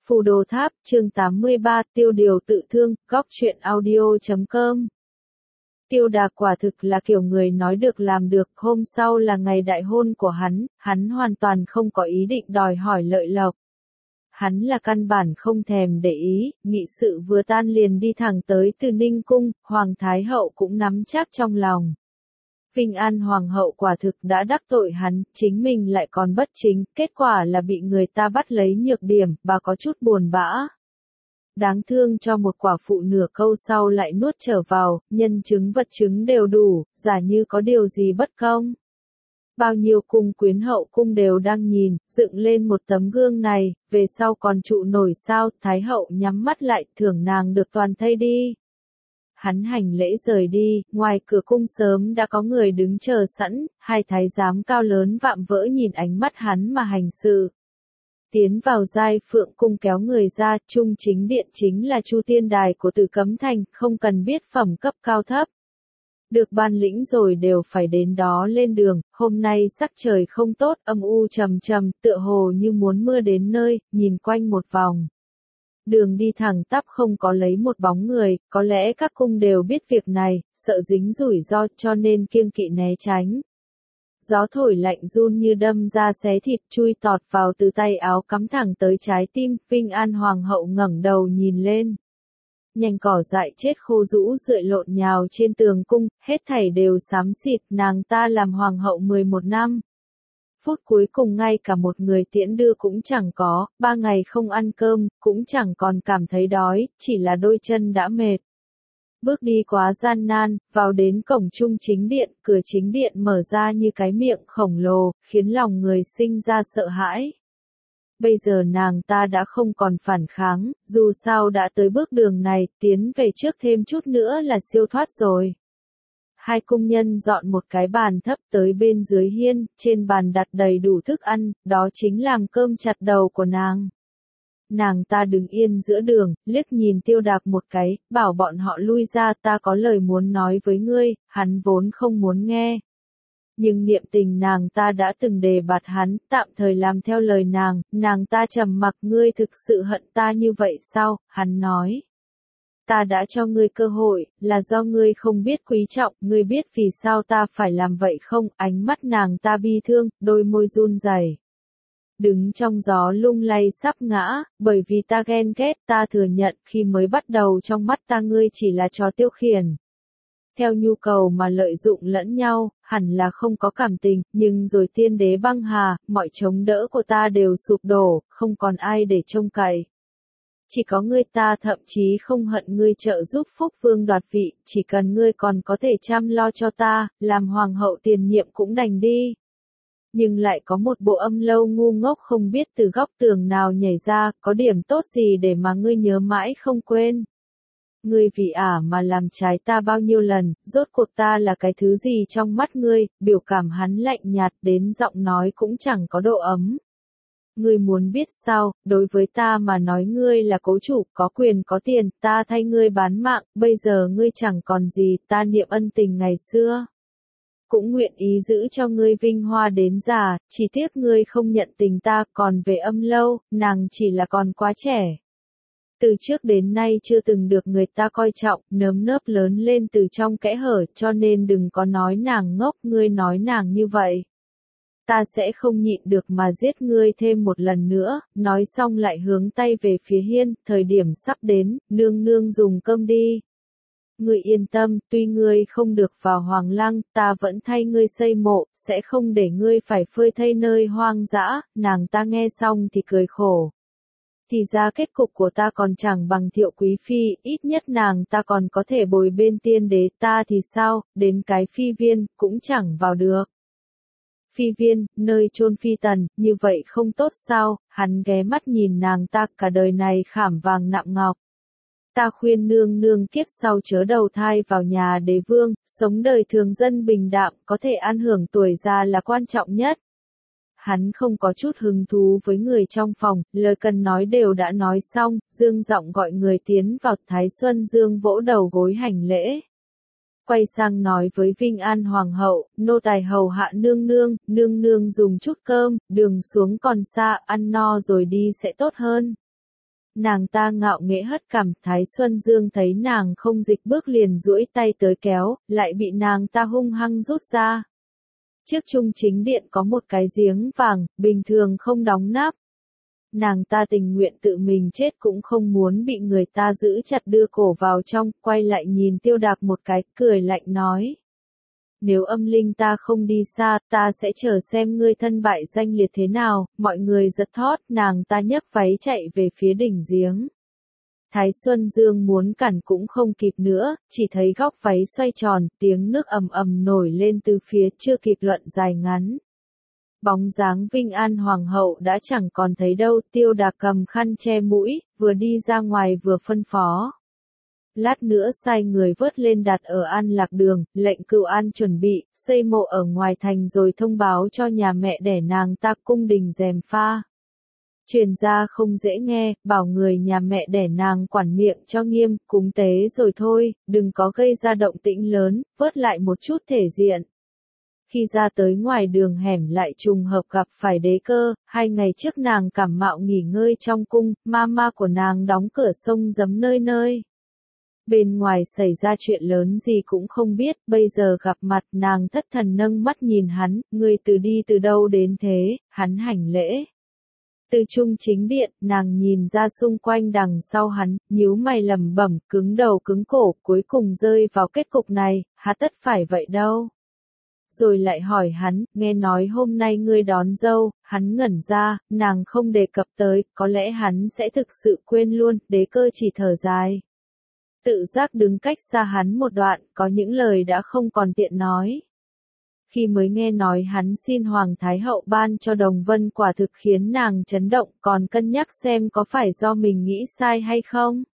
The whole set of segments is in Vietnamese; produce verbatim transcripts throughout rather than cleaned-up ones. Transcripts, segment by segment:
Phù Đồ Tháp, chương tám mươi ba, tiêu điều tự thương, góc truyện audio chấm com. Tiêu Đạc quả thực là kiểu người nói được làm được, hôm sau là ngày đại hôn của hắn, hắn hoàn toàn không có ý định đòi hỏi lợi lộc. Hắn là căn bản không thèm để ý, nghị sự vừa tan liền đi thẳng tới Từ Ninh Cung, Hoàng Thái Hậu cũng nắm chắc trong lòng. Vinh An Hoàng hậu quả thực đã đắc tội hắn, chính mình lại còn bất chính, kết quả là bị người ta bắt lấy nhược điểm, bà có chút buồn bã. Đáng thương cho một quả phụ nửa câu sau lại nuốt trở vào, nhân chứng vật chứng đều đủ, giả như có điều gì bất công. Bao nhiêu cung quyến hậu cung đều đang nhìn, dựng lên một tấm gương này, về sau còn trụ nổi sao, Thái hậu nhắm mắt lại, thưởng nàng được toàn thây đi. Hắn hành lễ rời đi, ngoài cửa cung sớm đã có người đứng chờ sẵn, hai thái giám cao lớn vạm vỡ nhìn ánh mắt hắn mà hành sự. Tiến vào giai phượng cung kéo người ra, trung chính điện chính là Chu Tiên Đài của Tử Cấm Thành, không cần biết phẩm cấp cao thấp. Được ban lĩnh rồi đều phải đến đó lên đường, hôm nay sắc trời không tốt, âm u trầm trầm, tựa hồ như muốn mưa đến nơi, nhìn quanh một vòng. Đường đi thẳng tắp không có lấy một bóng người, có lẽ các cung đều biết việc này, sợ dính rủi ro cho nên kiêng kỵ né tránh. Gió thổi lạnh run như đâm ra xé thịt chui tọt vào từ tay áo cắm thẳng tới trái tim, Vinh An Hoàng hậu ngẩng đầu nhìn lên. Nhành cỏ dại chết khô rũ rượi lộn nhào trên tường cung, hết thảy đều xám xịt, nàng ta làm hoàng hậu mười một năm. Phút cuối cùng ngay cả một người tiễn đưa cũng chẳng có, ba ngày không ăn cơm, cũng chẳng còn cảm thấy đói, chỉ là đôi chân đã mệt. Bước đi quá gian nan, vào đến cổng trung chính điện, cửa chính điện mở ra như cái miệng khổng lồ, khiến lòng người sinh ra sợ hãi. Bây giờ nàng ta đã không còn phản kháng, dù sao đã tới bước đường này, tiến về trước thêm chút nữa là siêu thoát rồi. Hai cung nhân dọn một cái bàn thấp tới bên dưới hiên, trên bàn đặt đầy đủ thức ăn, đó chính làm cơm chặt đầu của nàng. Nàng ta đứng yên giữa đường, liếc nhìn Tiêu Đạc một cái, bảo bọn họ lui ra, ta có lời muốn nói với ngươi, hắn vốn không muốn nghe. Nhưng niệm tình nàng ta đã từng đề bạt hắn, tạm thời làm theo lời nàng, nàng ta trầm mặc, ngươi thực sự hận ta như vậy sao, hắn nói. Ta đã cho ngươi cơ hội, là do ngươi không biết quý trọng, ngươi biết vì sao ta phải làm vậy không, ánh mắt nàng ta bi thương, đôi môi run rẩy. Đứng trong gió lung lay sắp ngã, bởi vì ta ghen ghét, ta thừa nhận, khi mới bắt đầu trong mắt ta ngươi chỉ là trò tiêu khiển. Theo nhu cầu mà lợi dụng lẫn nhau, hẳn là không có cảm tình, nhưng rồi tiên đế băng hà, mọi chống đỡ của ta đều sụp đổ, không còn ai để trông cậy. Chỉ có ngươi, ta thậm chí không hận ngươi trợ giúp Phúc Vương đoạt vị, chỉ cần ngươi còn có thể chăm lo cho ta, làm hoàng hậu tiền nhiệm cũng đành đi. Nhưng lại có một bộ âm lâu ngu ngốc không biết từ góc tường nào nhảy ra, có điểm tốt gì để mà ngươi nhớ mãi không quên. Ngươi vì ả mà làm trái ta bao nhiêu lần, rốt cuộc ta là cái thứ gì trong mắt ngươi, biểu cảm hắn lạnh nhạt đến giọng nói cũng chẳng có độ ấm. Ngươi muốn biết sao, đối với ta mà nói ngươi là cố chủ, có quyền có tiền, ta thay ngươi bán mạng, bây giờ ngươi chẳng còn gì, ta niệm ân tình ngày xưa. Cũng nguyện ý giữ cho ngươi vinh hoa đến già, chỉ tiếc ngươi không nhận tình ta, còn về âm lâu, nàng chỉ là còn quá trẻ. Từ trước đến nay chưa từng được người ta coi trọng, nớm nớp lớn lên từ trong kẽ hở, cho nên đừng có nói nàng ngốc, ngươi nói nàng như vậy. Ta sẽ không nhịn được mà giết ngươi thêm một lần nữa, nói xong lại hướng tay về phía hiên, thời điểm sắp đến, nương nương dùng cơm đi. Ngươi yên tâm, tuy ngươi không được vào hoàng lăng, ta vẫn thay ngươi xây mộ, sẽ không để ngươi phải phơi thây nơi hoang dã, nàng ta nghe xong thì cười khổ. Thì ra kết cục của ta còn chẳng bằng Thiệu Quý Phi, ít nhất nàng ta còn có thể bồi bên tiên đế, ta thì sao, đến cái phi viên, cũng chẳng vào được. Phi viên, nơi chôn phi tần, như vậy không tốt sao, hắn ghé mắt nhìn nàng ta, cả đời này khảm vàng nạm ngọc. Ta khuyên nương nương kiếp sau chớ đầu thai vào nhà đế vương, sống đời thường dân bình đạm, có thể an hưởng tuổi già là quan trọng nhất. Hắn không có chút hứng thú với người trong phòng, lời cần nói đều đã nói xong, dương giọng gọi người tiến vào, Thái Xuân Dương vỗ đầu gối hành lễ. Quay sang nói với Vinh An Hoàng hậu, nô tài hầu hạ nương nương, nương nương dùng chút cơm, đường xuống còn xa, ăn no rồi đi sẽ tốt hơn. Nàng ta ngạo nghễ hất cằm, Thái Xuân Dương thấy nàng không dịch bước liền duỗi tay tới kéo, lại bị nàng ta hung hăng rút ra. Trước trung chính điện có một cái giếng vàng, bình thường không đóng nắp. Nàng ta tình nguyện tự mình chết cũng không muốn bị người ta giữ chặt đưa cổ vào trong, quay lại nhìn Tiêu Đạc một cái, cười lạnh nói. Nếu âm linh ta không đi xa, ta sẽ chờ xem ngươi thân bại danh liệt thế nào, mọi người giật thót, nàng ta nhấc váy chạy về phía đỉnh giếng. Thái Xuân Dương muốn cản cũng không kịp nữa, chỉ thấy góc váy xoay tròn, tiếng nước ầm ầm nổi lên từ phía, chưa kịp luận dài ngắn. Bóng dáng Vinh An Hoàng hậu đã chẳng còn thấy đâu, Tiêu Đạc cầm khăn che mũi, vừa đi ra ngoài vừa phân phó. Lát nữa sai người vớt lên đặt ở An Lạc Đường, lệnh Cửu An chuẩn bị, xây mộ ở ngoài thành rồi thông báo cho nhà mẹ đẻ nàng ta cung đình rèm pha. Truyền ra không dễ nghe, bảo người nhà mẹ đẻ nàng quản miệng cho nghiêm, cúng tế rồi thôi, đừng có gây ra động tĩnh lớn, vớt lại một chút thể diện. Khi ra tới ngoài đường hẻm lại trùng hợp gặp phải Đế Cơ, hai ngày trước nàng cảm mạo nghỉ ngơi trong cung, mama của nàng đóng cửa sông giấm nơi nơi. Bên ngoài xảy ra chuyện lớn gì cũng không biết, bây giờ gặp mặt nàng thất thần nâng mắt nhìn hắn, người từ đi từ đâu đến thế, hắn hành lễ. Từ trung chính điện, nàng nhìn ra xung quanh đằng sau hắn, nhíu mày lẩm bẩm, cứng đầu cứng cổ, cuối cùng rơi vào kết cục này, há tất phải vậy đâu. Rồi lại hỏi hắn, nghe nói hôm nay ngươi đón dâu, hắn ngẩn ra, nàng không đề cập tới, có lẽ hắn sẽ thực sự quên luôn, Đế Cơ chỉ thở dài. Tự giác đứng cách xa hắn một đoạn, có những lời đã không còn tiện nói. Khi mới nghe nói hắn xin Hoàng Thái Hậu ban cho Đồng Vân quả thực khiến nàng chấn động, còn cân nhắc xem có phải do mình nghĩ sai hay không.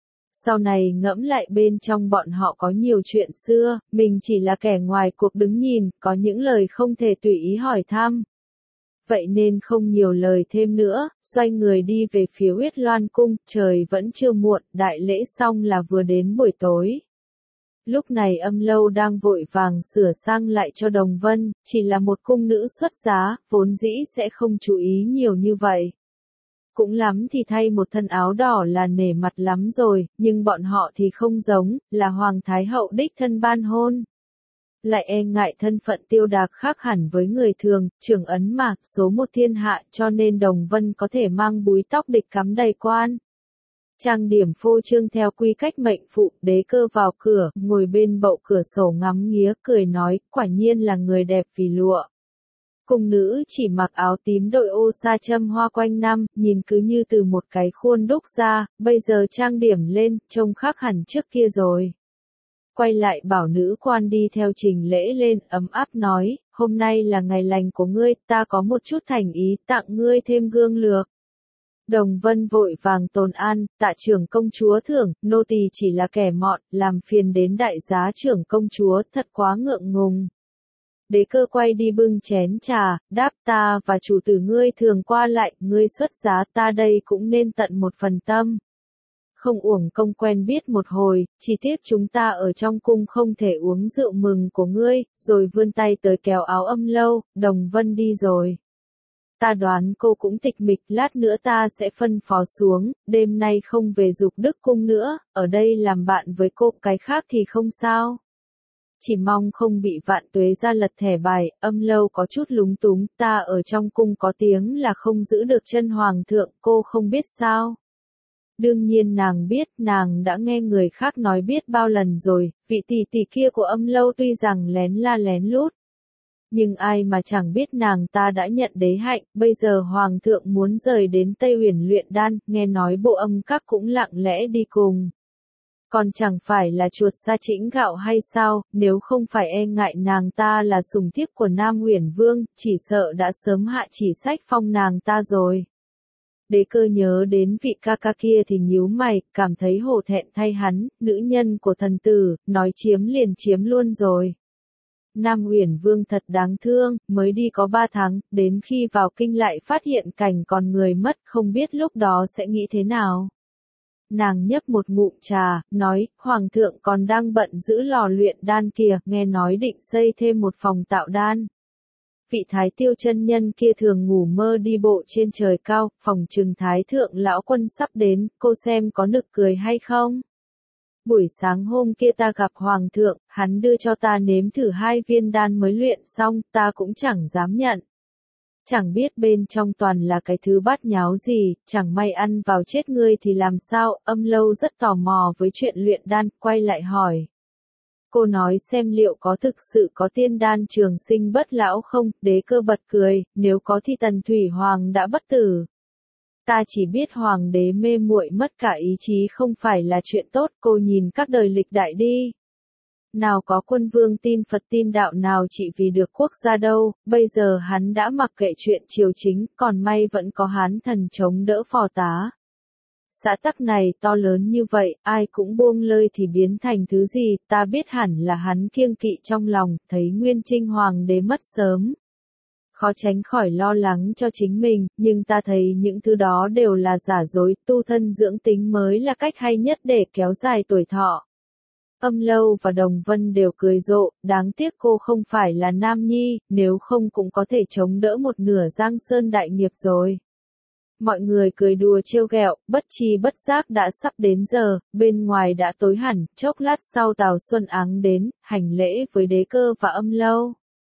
Sau này ngẫm lại bên trong bọn họ có nhiều chuyện xưa, mình chỉ là kẻ ngoài cuộc đứng nhìn, có những lời không thể tùy ý hỏi thăm. Vậy nên không nhiều lời thêm nữa, xoay người đi về phía Uyết Loan cung, trời vẫn chưa muộn, đại lễ xong là vừa đến buổi tối. Lúc này Âm Lâu đang vội vàng sửa sang lại cho Đồng Vân, chỉ là một cung nữ xuất giá, vốn dĩ sẽ không chú ý nhiều như vậy. Cũng lắm thì thay một thân áo đỏ là nể mặt lắm rồi, nhưng bọn họ thì không giống, là Hoàng Thái Hậu đích thân ban hôn. Lại e ngại thân phận Tiêu Đạc khác hẳn với người thường, trưởng ấn mà, số một thiên hạ, cho nên Đồng Vân có thể mang búi tóc địch cắm đầy quan. Trang điểm phô trương theo quy cách mệnh phụ, Đế Cơ vào cửa, ngồi bên bậu cửa sổ ngắm nghía, cười nói, quả nhiên là người đẹp vì lụa. Cung nữ chỉ mặc áo tím đội ô sa châm hoa quanh năm, nhìn cứ như từ một cái khuôn đúc ra, bây giờ trang điểm lên, trông khác hẳn trước kia rồi. Quay lại bảo nữ quan đi theo trình lễ lên, ấm áp nói, hôm nay là ngày lành của ngươi, ta có một chút thành ý tặng ngươi thêm gương lược. Đồng Vân vội vàng tồn an, tạ trưởng công chúa thưởng, nô tỳ chỉ là kẻ mọn, làm phiền đến đại giá trưởng công chúa, thật quá ngượng ngùng. Đế Cơ quay đi bưng chén trà, đáp ta và chủ tử ngươi thường qua lại, ngươi xuất giá ta đây cũng nên tận một phần tâm. Không uổng công quen biết một hồi, chỉ tiếc chúng ta ở trong cung không thể uống rượu mừng của ngươi, rồi vươn tay tới kéo áo Âm Lâu, Đồng Vân đi rồi. Ta đoán cô cũng tịch mịch, lát nữa ta sẽ phân phó xuống, đêm nay không về Dục Đức cung nữa, ở đây làm bạn với cô, cái khác thì không sao. Chỉ mong không bị Vạn Tuế ra lật thẻ bài, Âm Lâu có chút lúng túng, ta ở trong cung có tiếng là không giữ được chân hoàng thượng, cô không biết sao. Đương nhiên nàng biết, nàng đã nghe người khác nói biết bao lần rồi, vị tỷ tỷ kia của Âm Lâu tuy rằng lén la lén lút. Nhưng ai mà chẳng biết nàng ta đã nhận đế hạnh, bây giờ hoàng thượng muốn rời đến Tây Huyền luyện đan, nghe nói bộ Âm các cũng lặng lẽ đi cùng. Còn chẳng phải là chuột sa chĩnh gạo hay sao, nếu không phải e ngại nàng ta là sủng thiếp của Nam Huyền Vương, chỉ sợ đã sớm hạ chỉ sách phong nàng ta rồi. Đế Cơ nhớ đến vị ca ca kia thì nhíu mày, cảm thấy hổ thẹn thay hắn, nữ nhân của thần tử, nói chiếm liền chiếm luôn rồi. Nam Huyền Vương thật đáng thương, mới đi có ba tháng, đến khi vào kinh lại phát hiện cảnh còn người mất, không biết lúc đó sẽ nghĩ thế nào. Nàng nhấp một ngụm trà, nói, Hoàng thượng còn đang bận giữ lò luyện đan kìa, nghe nói định xây thêm một phòng tạo đan. Vị Thái Tiêu chân nhân kia thường ngủ mơ đi bộ trên trời cao, phòng trừng Thái thượng lão quân sắp đến, cô xem có nực cười hay không? Buổi sáng hôm kia ta gặp Hoàng thượng, hắn đưa cho ta nếm thử hai viên đan mới luyện xong, ta cũng chẳng dám nhận. Chẳng biết bên trong toàn là cái thứ bát nháo gì, chẳng may ăn vào chết ngươi thì làm sao, Âm Lâu rất tò mò với chuyện luyện đan, quay lại hỏi. Cô nói xem liệu có thực sự có tiên đan trường sinh bất lão không, Đế Cơ bật cười, nếu có thì Tần Thủy Hoàng đã bất tử. Ta chỉ biết Hoàng đế mê muội mất cả ý chí không phải là chuyện tốt, cô nhìn các đời lịch đại đi. Nào có quân vương tin Phật tin đạo nào chỉ vì được quốc gia đâu, bây giờ hắn đã mặc kệ chuyện triều chính, còn may vẫn có Hán thần chống đỡ phò tá. Xã tắc này to lớn như vậy, ai cũng buông lơi thì biến thành thứ gì, ta biết hẳn là hắn kiêng kỵ trong lòng, thấy Nguyên Trinh Hoàng đế mất sớm. Khó tránh khỏi lo lắng cho chính mình, nhưng ta thấy những thứ đó đều là giả dối, tu thân dưỡng tính mới là cách hay nhất để kéo dài tuổi thọ. Âm Lâu và Đồng Vân đều cười rộ, đáng tiếc cô không phải là nam nhi, nếu không cũng có thể chống đỡ một nửa Giang Sơn đại nghiệp rồi. Mọi người cười đùa trêu ghẹo, bất tri bất giác đã sắp đến giờ, bên ngoài đã tối hẳn, chốc lát sau Tào Xuân Áng đến, hành lễ với Đế Cơ và Âm Lâu.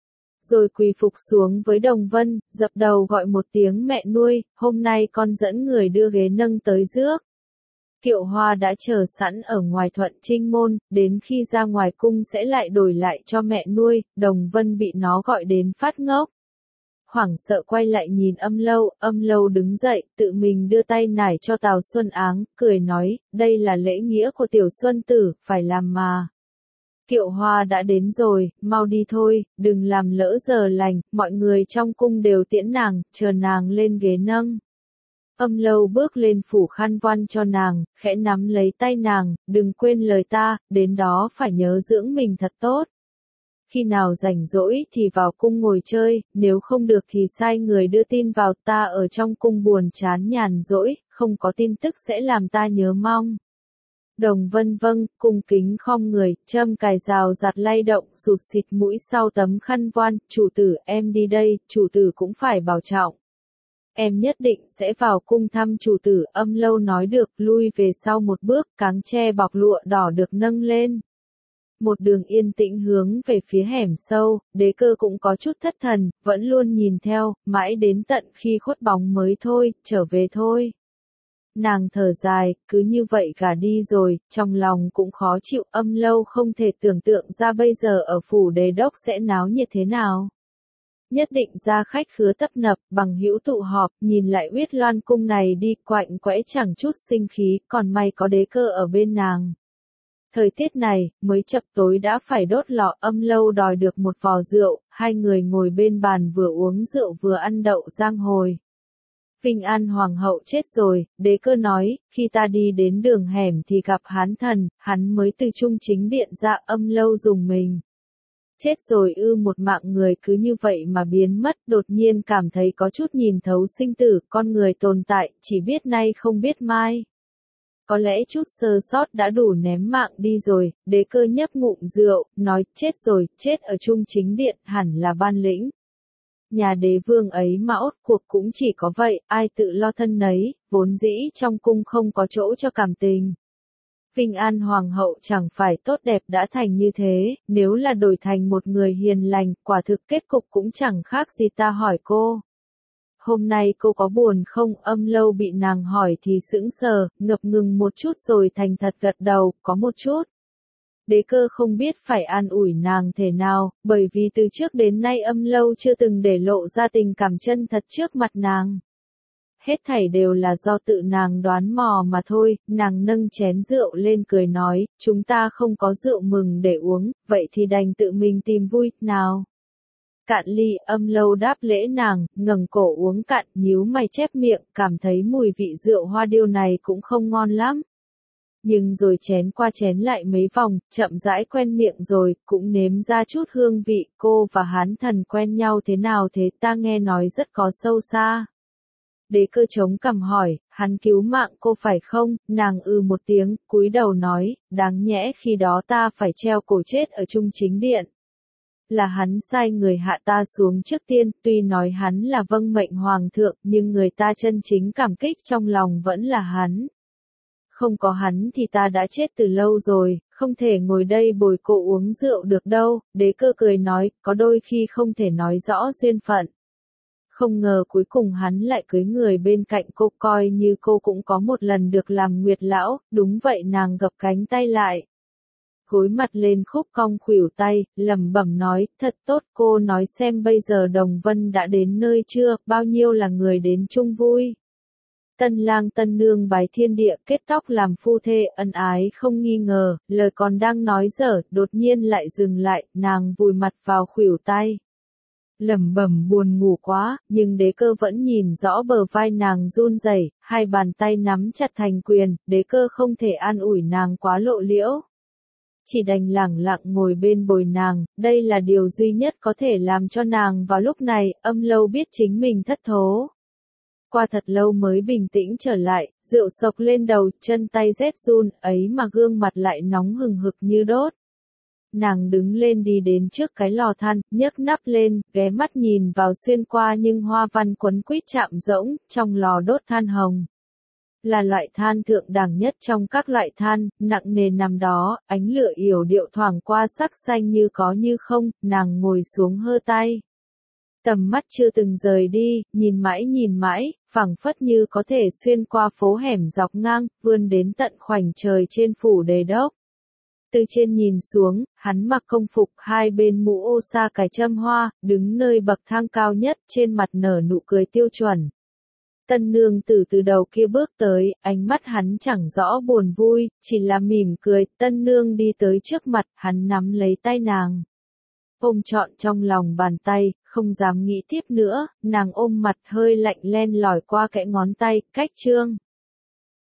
Rồi quỳ phục xuống với Đồng Vân, dập đầu gọi một tiếng mẹ nuôi, hôm nay con dẫn người đưa ghế nâng tới rước. Kiệu Hoa đã chờ sẵn ở ngoài Thuận Trinh môn, đến khi ra ngoài cung sẽ lại đổi lại cho mẹ nuôi, Đồng Vân bị nó gọi đến phát ngốc. Hoảng sợ quay lại nhìn Âm Lâu, Âm Lâu đứng dậy, tự mình đưa tay nải cho Tào Xuân Áng, cười nói, đây là lễ nghĩa của tiểu Xuân Tử, phải làm mà. Kiệu Hoa đã đến rồi, mau đi thôi, đừng làm lỡ giờ lành, mọi người trong cung đều tiễn nàng, chờ nàng lên ghế nâng. Âm Lâu bước lên phủ khăn voan cho nàng, khẽ nắm lấy tay nàng, đừng quên lời ta, đến đó phải nhớ dưỡng mình thật tốt. Khi nào rảnh rỗi thì vào cung ngồi chơi, nếu không được thì sai người đưa tin vào, ta ở trong cung buồn chán nhàn rỗi, không có tin tức sẽ làm ta nhớ mong. Đồng Vân vâng, cung kính khom người, châm cài rào giặt lay động, sụt xịt mũi sau tấm khăn voan, chủ tử em đi đây, chủ tử cũng phải bảo trọng. Em nhất định sẽ vào cung thăm chủ tử, Âm Lâu nói được, lui về sau một bước, cáng tre bọc lụa đỏ được nâng lên. Một đường yên tĩnh hướng về phía hẻm sâu, Đế Cơ cũng có chút thất thần, vẫn luôn nhìn theo, mãi đến tận khi khuất bóng mới thôi, trở về thôi. Nàng thở dài, cứ như vậy gả đi rồi, trong lòng cũng khó chịu, Âm Lâu không thể tưởng tượng ra bây giờ ở phủ Đế Đốc sẽ náo nhiệt thế nào. Nhất định ra khách khứa tấp nập, bằng hữu tụ họp, nhìn lại Uyết Loan cung này đi, quạnh quẽ chẳng chút sinh khí, còn may có Đế Cơ ở bên nàng. Thời tiết này, mới chập tối đã phải đốt lò, Âm Lâu đòi được một vò rượu, hai người ngồi bên bàn vừa uống rượu vừa ăn đậu rang hồi. Vinh An Hoàng hậu chết rồi, Đế Cơ nói, khi ta đi đến đường hẻm thì gặp Hán thần, hắn mới từ trung chính điện ra, Âm Lâu dùng mình. Chết rồi ư, một mạng người cứ như vậy mà biến mất, đột nhiên cảm thấy có chút nhìn thấu sinh tử, con người tồn tại, chỉ biết nay không biết mai. Có lẽ chút sơ sót đã đủ ném mạng đi rồi, Đế Cơ nhấp ngụm rượu, nói, chết rồi, chết ở trung chính điện, hẳn là ban lĩnh. Nhà đế vương ấy mà ốt cuộc cũng chỉ có vậy, ai tự lo thân nấy, vốn dĩ trong cung không có chỗ cho cảm tình. Vinh An Hoàng hậu chẳng phải tốt đẹp đã thành như thế, nếu là đổi thành một người hiền lành, quả thực kết cục cũng chẳng khác gì, ta hỏi cô. Hôm nay cô có buồn không? Âm Lâu bị nàng hỏi thì sững sờ, ngập ngừng một chút rồi thành thật gật đầu, có một chút. Đế Cơ không biết phải an ủi nàng thế nào, bởi vì từ trước đến nay Âm Lâu chưa từng để lộ ra tình cảm chân thật trước mặt nàng. Hết thảy đều là do tự nàng đoán mò mà thôi, nàng nâng chén rượu lên cười nói, chúng ta không có rượu mừng để uống, vậy thì đành tự mình tìm vui, nào. Cạn ly, Âm Lâu đáp lễ nàng, ngẩng cổ uống cạn, nhíu mày chép miệng, cảm thấy mùi vị rượu hoa điêu này cũng không ngon lắm. Nhưng rồi chén qua chén lại mấy vòng, chậm rãi quen miệng rồi, cũng nếm ra chút hương vị, cô và Hán thần quen nhau thế nào thế, ta nghe nói rất có sâu xa. Đế Cơ chống cằm hỏi, hắn cứu mạng cô phải không, nàng ư một tiếng, cúi đầu nói, đáng nhẽ khi đó ta phải treo cổ chết ở trung chính điện. Là hắn sai người hạ ta xuống trước tiên, tuy nói hắn là vâng mệnh hoàng thượng, nhưng người ta chân chính cảm kích trong lòng vẫn là hắn. Không có hắn thì ta đã chết từ lâu rồi, không thể ngồi đây bồi cô uống rượu được đâu, Đế Cơ cười nói, có đôi khi không thể nói rõ duyên phận. Không ngờ cuối cùng hắn lại cưới người bên cạnh cô, coi như cô cũng có một lần được làm nguyệt lão, đúng vậy. Nàng gập cánh tay lại, gối mặt lên khúc cong khuỷu tay, lẩm bẩm nói, thật tốt. Cô nói xem bây giờ Đồng Vân đã đến nơi chưa, bao nhiêu là người đến chung vui. Tân lang tân nương bái thiên địa, kết tóc làm phu thê, ân ái không nghi ngờ. Lời còn đang nói dở, đột nhiên lại dừng lại, nàng vùi mặt vào khuỷu tay, lẩm bẩm buồn ngủ quá, nhưng Đế Cơ vẫn nhìn rõ bờ vai nàng run rẩy, hai bàn tay nắm chặt thành quyền. Đế Cơ không thể an ủi nàng quá lộ liễu, chỉ đành lẳng lặng ngồi bên bồi nàng. Đây là điều duy nhất có thể làm cho nàng vào lúc này Âm Lâu biết chính mình thất thố. Qua thật lâu mới bình tĩnh trở lại, rượu sộc lên đầu, chân tay rét run, ấy mà gương mặt lại nóng hừng hực như đốt. Nàng đứng lên đi đến trước cái lò than, nhấc nắp lên, ghé mắt nhìn vào xuyên qua nhưng hoa văn quấn quýt chạm rỗng, trong lò đốt than hồng. Là loại than thượng đẳng nhất trong các loại than, nặng nề nằm đó, ánh lửa yểu điệu thoảng qua sắc xanh như có như không. Nàng ngồi xuống hơ tay, tầm mắt chưa từng rời đi, nhìn mãi nhìn mãi, phảng phất như có thể xuyên qua phố hẻm dọc ngang, vươn đến tận khoảnh trời trên phủ Đề Đốc. Từ trên nhìn xuống, hắn mặc công phục, hai bên mũ ô sa cài châm hoa, đứng nơi bậc thang cao nhất, trên mặt nở nụ cười tiêu chuẩn. Tân nương tử từ đầu kia bước tới, ánh mắt hắn chẳng rõ buồn vui, chỉ là mỉm cười. Tân nương đi tới trước mặt, hắn nắm lấy tay nàng, ôm trọn trong lòng bàn tay, không dám nghĩ tiếp nữa. Nàng ôm mặt hơi lạnh len lỏi qua kẽ ngón tay, cách trương.